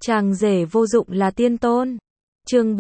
Chàng rể vô dụng là tiên tôn. Chương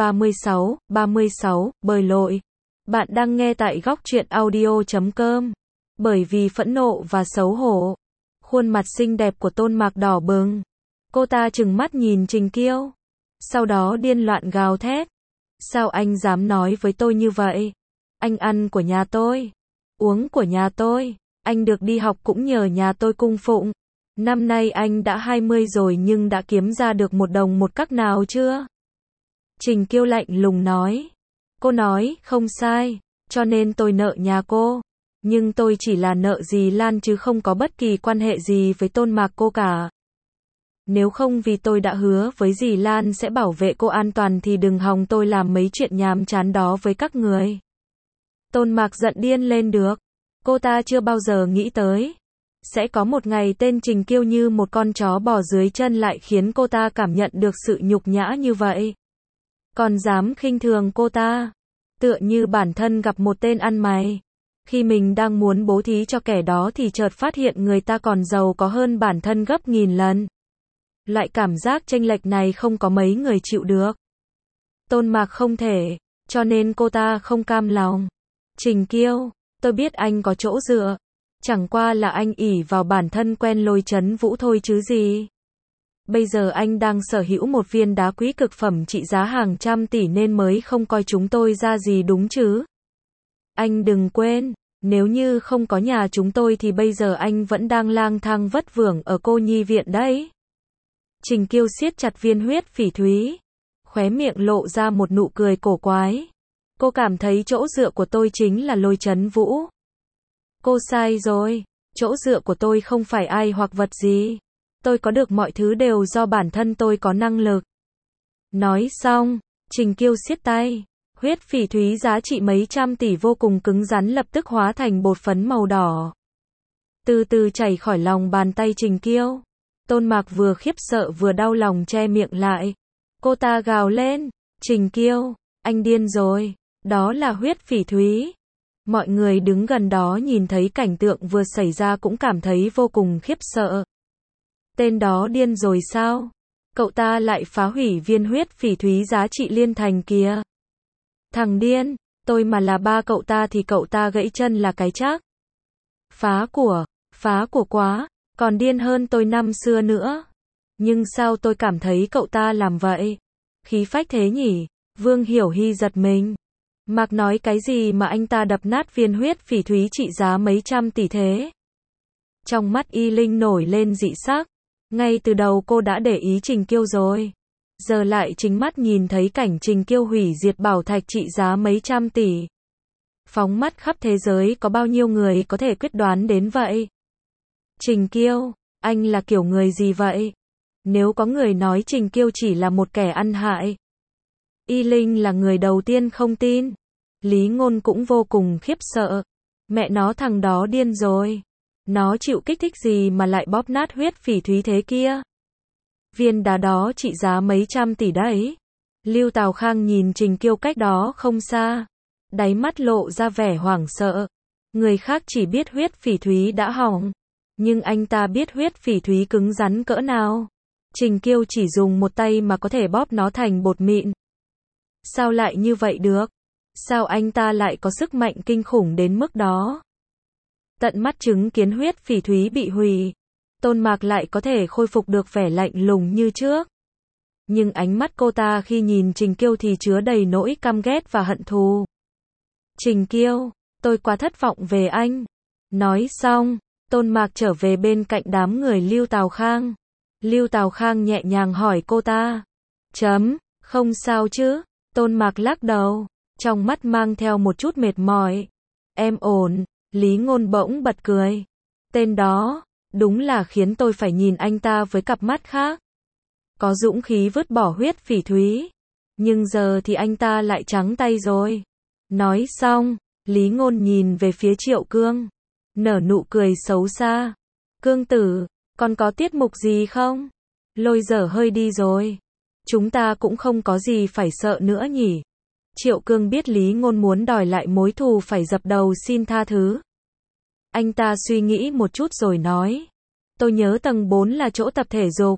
36, bơi lội. Bạn đang nghe tại góc truyện audio.com. Bởi vì phẫn nộ và xấu hổ, khuôn mặt xinh đẹp của Tôn Mạc đỏ bừng. Cô ta trừng mắt nhìn Trình Kiêu, sau đó điên loạn gào thét. Sao anh dám nói với tôi như vậy? Anh ăn của nhà tôi, uống của nhà tôi, anh được đi học cũng nhờ nhà tôi cung phụng. Năm nay anh đã 20 rồi nhưng đã kiếm ra được một đồng một cắc nào chưa? Trình Kiêu lạnh lùng nói. Cô nói, không sai, cho nên tôi nợ nhà cô. Nhưng tôi chỉ là nợ dì Lan chứ không có bất kỳ quan hệ gì với Tôn Mạc cô cả. Nếu không vì tôi đã hứa với dì Lan sẽ bảo vệ cô an toàn thì đừng hòng tôi làm mấy chuyện nhàm chán đó với các người. Tôn Mạc giận điên lên được. Cô ta chưa bao giờ nghĩ tới sẽ có một ngày tên Trình Kiêu như một con chó bò dưới chân lại khiến cô ta cảm nhận được sự nhục nhã như vậy. Còn dám khinh thường cô ta, tựa như bản thân gặp một tên ăn mày. Khi mình đang muốn bố thí cho kẻ đó thì chợt phát hiện người ta còn giàu có hơn bản thân gấp nghìn lần. Loại cảm giác chênh lệch này không có mấy người chịu được. Tôn Mạc không thể, cho nên cô ta không cam lòng. Trình Kiêu, tôi biết anh có chỗ dựa, chẳng qua là anh ỷ vào bản thân quen Lôi Chấn Vũ thôi chứ gì. Bây giờ anh đang sở hữu một viên đá quý cực phẩm trị giá hàng trăm tỷ nên mới không coi chúng tôi ra gì đúng chứ. Anh đừng quên, nếu như không có nhà chúng tôi thì bây giờ anh vẫn đang lang thang vất vưởng ở cô nhi viện đấy. Trình Kiêu siết chặt viên huyết phỉ thúy, khóe miệng lộ ra một nụ cười cổ quái. Cô cảm thấy chỗ dựa của tôi chính là Lôi Chấn Vũ. Cô sai rồi, chỗ dựa của tôi không phải ai hoặc vật gì. Tôi có được mọi thứ đều do bản thân tôi có năng lực. Nói xong, Trình Kiêu siết tay. Huyết phỉ thúy giá trị mấy trăm tỷ vô cùng cứng rắn lập tức hóa thành bột phấn màu đỏ. Từ từ chảy khỏi lòng bàn tay Trình Kiêu. Tôn Mạc vừa khiếp sợ vừa đau lòng che miệng lại. Cô ta gào lên, Trình Kiêu, anh điên rồi, đó là huyết phỉ thúy. Mọi người đứng gần đó nhìn thấy cảnh tượng vừa xảy ra cũng cảm thấy vô cùng khiếp sợ. Tên đó điên rồi sao? Cậu ta lại phá hủy viên huyết phỉ thúy giá trị liên thành kìa. Thằng điên, tôi mà là ba cậu ta thì cậu ta gãy chân là cái chắc. Phá của quá, còn điên hơn tôi năm xưa nữa. Nhưng sao tôi cảm thấy cậu ta làm vậy? Khí phách thế nhỉ? Vương Hiểu Hy giật mình. Mạc nói cái gì mà anh ta đập nát viên huyết phỉ thúy trị giá mấy trăm tỷ thế? Trong mắt Y Linh nổi lên dị sắc. Ngay từ đầu cô đã để ý Trình Kiêu rồi. Giờ lại chính mắt nhìn thấy cảnh Trình Kiêu hủy diệt bảo thạch trị giá mấy trăm tỷ. Phóng mắt khắp thế giới có bao nhiêu người có thể quyết đoán đến vậy? Trình Kiêu, anh là kiểu người gì vậy? Nếu có người nói Trình Kiêu chỉ là một kẻ ăn hại, Y Linh là người đầu tiên không tin. Lý Ngôn cũng vô cùng khiếp sợ. Mẹ nó thằng đó điên rồi. Nó chịu kích thích gì mà lại bóp nát huyết phỉ thúy thế kia? Viên đá đó trị giá mấy trăm tỷ đấy. Lưu Tào Khang nhìn Trình Kiêu cách đó không xa, đáy mắt lộ ra vẻ hoảng sợ. Người khác chỉ biết huyết phỉ thúy đã hỏng, nhưng anh ta biết huyết phỉ thúy cứng rắn cỡ nào. Trình Kiêu chỉ dùng một tay mà có thể bóp nó thành bột mịn. Sao lại như vậy được? Sao anh ta lại có sức mạnh kinh khủng đến mức đó? Tận mắt chứng kiến huyết phỉ thúy bị hủy, Tôn Mạc lại có thể khôi phục được vẻ lạnh lùng như trước. Nhưng ánh mắt cô ta khi nhìn Trình Kiêu thì chứa đầy nỗi căm ghét và hận thù. Trình Kiêu, tôi quá thất vọng về anh. Nói xong, Tôn Mạc trở về bên cạnh đám người Lưu Tào Khang. Lưu Tào Khang nhẹ nhàng hỏi cô ta. Không sao chứ? Tôn Mạc lắc đầu, trong mắt mang theo một chút mệt mỏi. Em ổn. Lý Ngôn bỗng bật cười. Tên đó, đúng là khiến tôi phải nhìn anh ta với cặp mắt khác. Có dũng khí vứt bỏ huyết phỉ thúy. Nhưng giờ thì anh ta lại trắng tay rồi. Nói xong, Lý Ngôn nhìn về phía Triệu Cương. Nở nụ cười xấu xa. Cương tử, còn có tiết mục gì không? Lôi dở hơi đi rồi. Chúng ta cũng không có gì phải sợ nữa nhỉ? Triệu Cương biết Lý Ngôn muốn đòi lại mối thù phải dập đầu xin tha thứ. Anh ta suy nghĩ một chút rồi nói. Tôi nhớ tầng 4 là chỗ tập thể dục.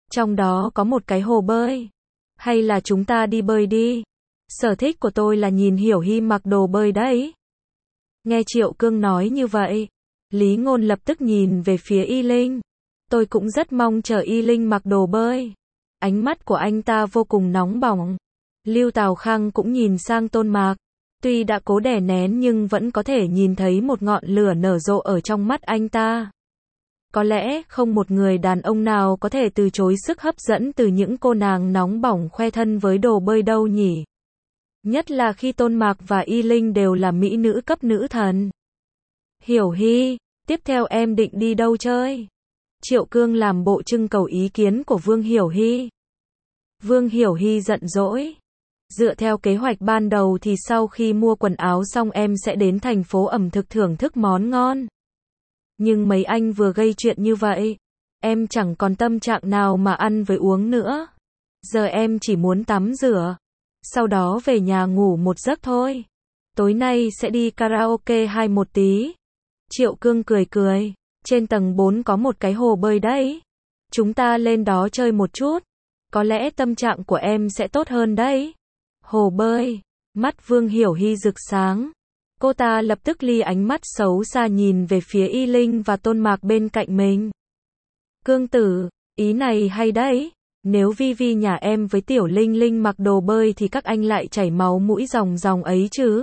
Trong đó có một cái hồ bơi. Hay là chúng ta đi bơi đi? Sở thích của tôi là nhìn Hiểu Hy mặc đồ bơi đấy. Nghe Triệu Cương nói như vậy, Lý Ngôn lập tức nhìn về phía Y Linh. Tôi cũng rất mong chờ Y Linh mặc đồ bơi. Ánh mắt của anh ta vô cùng nóng bỏng. Lưu Tào Khang cũng nhìn sang Tôn Mạc. Tuy đã cố đè nén nhưng vẫn có thể nhìn thấy một ngọn lửa nở rộ ở trong mắt anh ta. Có lẽ không một người đàn ông nào có thể từ chối sức hấp dẫn từ những cô nàng nóng bỏng khoe thân với đồ bơi đâu nhỉ. Nhất là khi Tôn Mạc và Y Linh đều là mỹ nữ cấp nữ thần. Hiểu Hy, tiếp theo em định đi đâu chơi? Triệu Cương làm bộ trưng cầu ý kiến của Vương Hiểu Hy. Vương Hiểu Hy giận dỗi. Dựa theo kế hoạch ban đầu thì sau khi mua quần áo xong em sẽ đến thành phố ẩm thực thưởng thức món ngon. Nhưng mấy anh vừa gây chuyện như vậy, em chẳng còn tâm trạng nào mà ăn với uống nữa. Giờ em chỉ muốn tắm rửa, sau đó về nhà ngủ một giấc thôi. Tối nay sẽ đi karaoke hay một tí. Triệu Cương cười cười, trên tầng 4 có một cái hồ bơi đấy. Chúng ta lên đó chơi một chút, có lẽ tâm trạng của em sẽ tốt hơn đấy. Hồ bơi, mắt Vương Hiểu Hy rực sáng. Cô ta lập tức ly ánh mắt xấu xa nhìn về phía Y Linh và Tôn Mạc bên cạnh mình. Cương tử, ý này hay đấy. Nếu Vi Vi nhà em với Tiểu Linh Linh mặc đồ bơi thì các anh lại chảy máu mũi ròng ròng ấy chứ.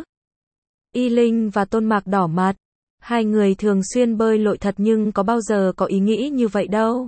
Y Linh và Tôn Mạc đỏ mặt. Hai người thường xuyên bơi lội thật nhưng có bao giờ có ý nghĩ như vậy đâu.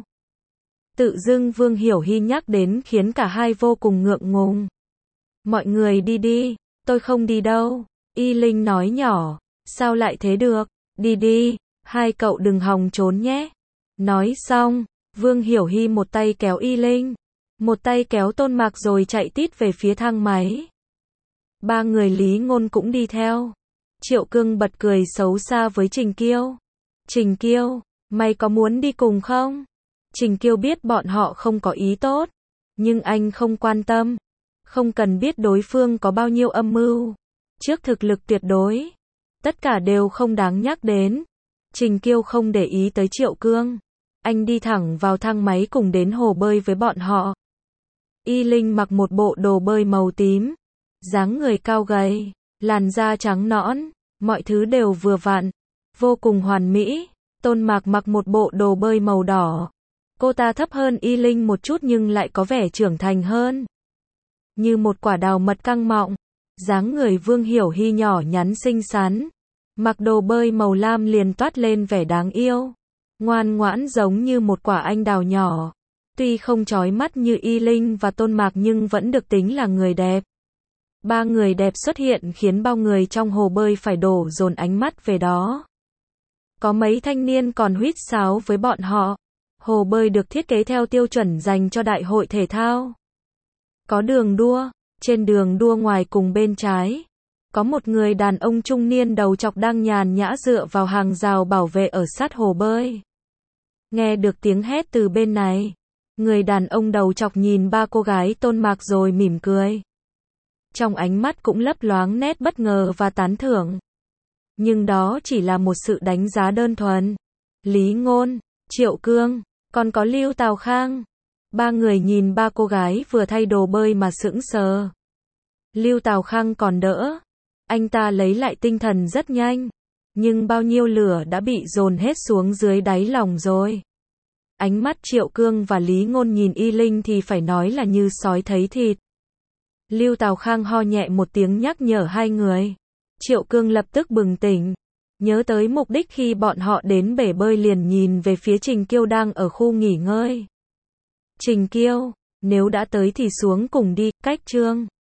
Tự dưng Vương Hiểu Hy nhắc đến khiến cả hai vô cùng ngượng ngùng. Mọi người đi đi, tôi không đi đâu. Y Linh nói nhỏ, sao lại thế được, đi đi, hai cậu đừng hòng trốn nhé. Nói xong, Vương Hiểu Hy một tay kéo Y Linh, một tay kéo Tôn Mạc rồi chạy tít về phía thang máy. Ba người Lý Ngôn cũng đi theo. Triệu Cương bật cười xấu xa với Trình Kiêu. Trình Kiêu, mày có muốn đi cùng không? Trình Kiêu biết bọn họ không có ý tốt, nhưng anh không quan tâm. Không cần biết đối phương có bao nhiêu âm mưu. Trước thực lực tuyệt đối, tất cả đều không đáng nhắc đến. Trình Kiêu không để ý tới Triệu Cương. Anh đi thẳng vào thang máy cùng đến hồ bơi với bọn họ. Y Linh mặc một bộ đồ bơi màu tím. Dáng người cao gầy, làn da trắng nõn, mọi thứ đều vừa vặn, vô cùng hoàn mỹ. Tôn Mạc mặc một bộ đồ bơi màu đỏ. Cô ta thấp hơn Y Linh một chút nhưng lại có vẻ trưởng thành hơn. Như một quả đào mật căng mọng. Dáng người Vương Hiểu Hy nhỏ nhắn xinh xắn. Mặc đồ bơi màu lam liền toát lên vẻ đáng yêu. Ngoan ngoãn giống như một quả anh đào nhỏ. Tuy không chói mắt như Y Linh và Tôn Mạc nhưng vẫn được tính là người đẹp. Ba người đẹp xuất hiện khiến bao người trong hồ bơi phải đổ dồn ánh mắt về đó. Có mấy thanh niên còn huýt sáo với bọn họ. Hồ bơi được thiết kế theo tiêu chuẩn dành cho đại hội thể thao. Có đường đua, trên đường đua ngoài cùng bên trái, có một người đàn ông trung niên đầu trọc đang nhàn nhã dựa vào hàng rào bảo vệ ở sát hồ bơi. Nghe được tiếng hét từ bên này, người đàn ông đầu trọc nhìn ba cô gái Tôn Mạc rồi mỉm cười. Trong ánh mắt cũng lấp loáng nét bất ngờ và tán thưởng. Nhưng đó chỉ là một sự đánh giá đơn thuần. Lý Ngôn, Triệu Cương, còn có Lưu Tào Khang. Ba người nhìn ba cô gái vừa thay đồ bơi mà sững sờ. Lưu Tào Khang còn đỡ. Anh ta lấy lại tinh thần rất nhanh. Nhưng bao nhiêu lửa đã bị dồn hết xuống dưới đáy lòng rồi. Ánh mắt Triệu Cương và Lý Ngôn nhìn Y Linh thì phải nói là như sói thấy thịt. Lưu Tào Khang ho nhẹ một tiếng nhắc nhở hai người. Triệu Cương lập tức bừng tỉnh. Nhớ tới mục đích khi bọn họ đến bể bơi liền nhìn về phía Trình Kiêu đang ở khu nghỉ ngơi. Trình Kiêu, nếu đã tới thì xuống cùng đi, cách Trương.